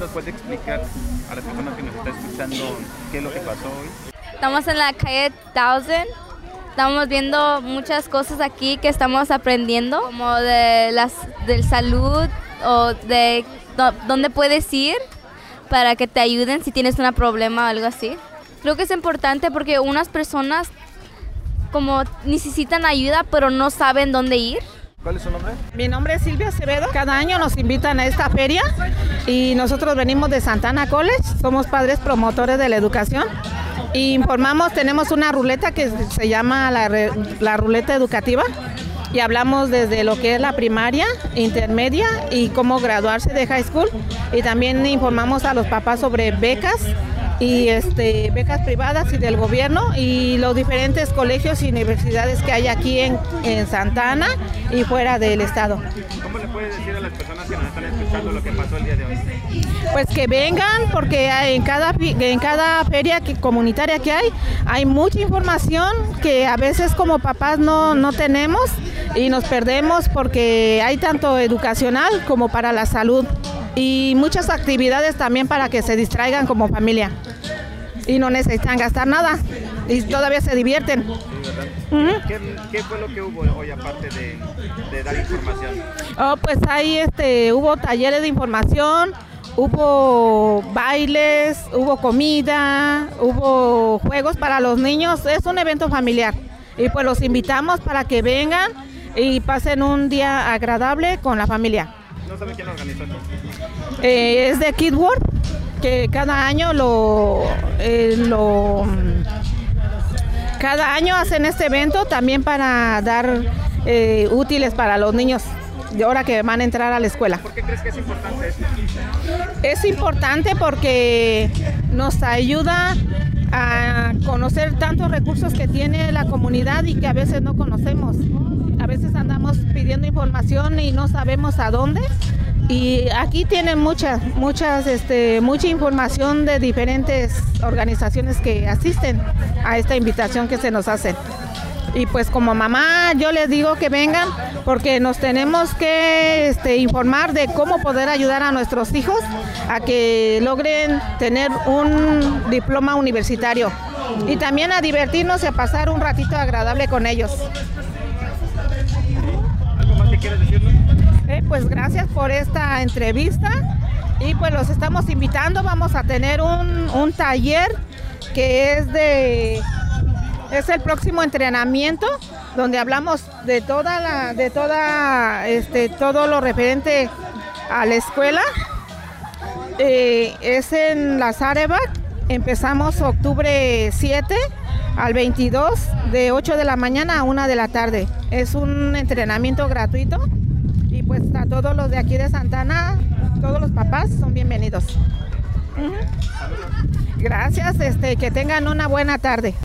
¿nos puede explicar a las personas que nos están escuchando qué es lo que pasó hoy? Estamos en la calle 1000. Estamos viendo muchas cosas aquí que estamos aprendiendo, como del salud o de dónde puedes ir para que te ayuden si tienes un problema o algo así. Creo que es importante porque unas personas como necesitan ayuda pero no saben dónde ir. ¿Cuál es su nombre? Mi nombre es Silvia Acevedo. Cada año nos invitan a esta feria y nosotros venimos de Santana College. Somos padres promotores de la educación. Y informamos, tenemos una ruleta que se llama la ruleta educativa y hablamos desde lo que es la primaria, intermedia y cómo graduarse de high school. Y también informamos a los papás sobre becas y becas privadas y del gobierno y los diferentes colegios y universidades que hay aquí en Santana y fuera del estado. ¿Cómo le puede decir a las personas que nos están escuchando lo que pasó el día de hoy? Pues que vengan porque en cada feria comunitaria que hay mucha información que a veces como papás no tenemos y nos perdemos porque hay tanto educacional como para la salud y muchas actividades también para que se distraigan como familia y no necesitan gastar nada y todavía se divierten. Sí, ¿verdad? ¿Qué fue lo que hubo hoy aparte de dar información? Pues ahí hubo talleres de información, hubo bailes, hubo comida, hubo juegos para los niños. Es un evento familiar y pues los invitamos para que vengan y pasen un día agradable con la familia. ¿No saben quién organizó esto? Es de Kid World, que cada año cada año hacen este evento también para dar útiles para los niños de ahora que van a entrar a la escuela. ¿Por qué crees que es importante esto? Es importante porque nos ayuda a conocer tantos recursos que tiene la comunidad y que a veces no conocemos. A veces andamos pidiendo información y no sabemos a dónde. Y aquí tienen mucha información de diferentes organizaciones que asisten a esta invitación que se nos hace. Y pues como mamá yo les digo que vengan porque nos tenemos que informar de cómo poder ayudar a nuestros hijos a que logren tener un diploma universitario y también a divertirnos y a pasar un ratito agradable con ellos. ¿Algo más que quieres decirnos? Pues gracias por esta entrevista y pues los estamos invitando. Vamos a tener un taller que es el próximo entrenamiento donde hablamos de todo lo referente a la escuela. Es en la Sarebac. Empezamos octubre 7 al 22 de 8 de la mañana a 1 de la tarde. Es un entrenamiento gratuito y pues a todos los de aquí de Santana, todos los papás son bienvenidos. Gracias, que tengan una buena tarde.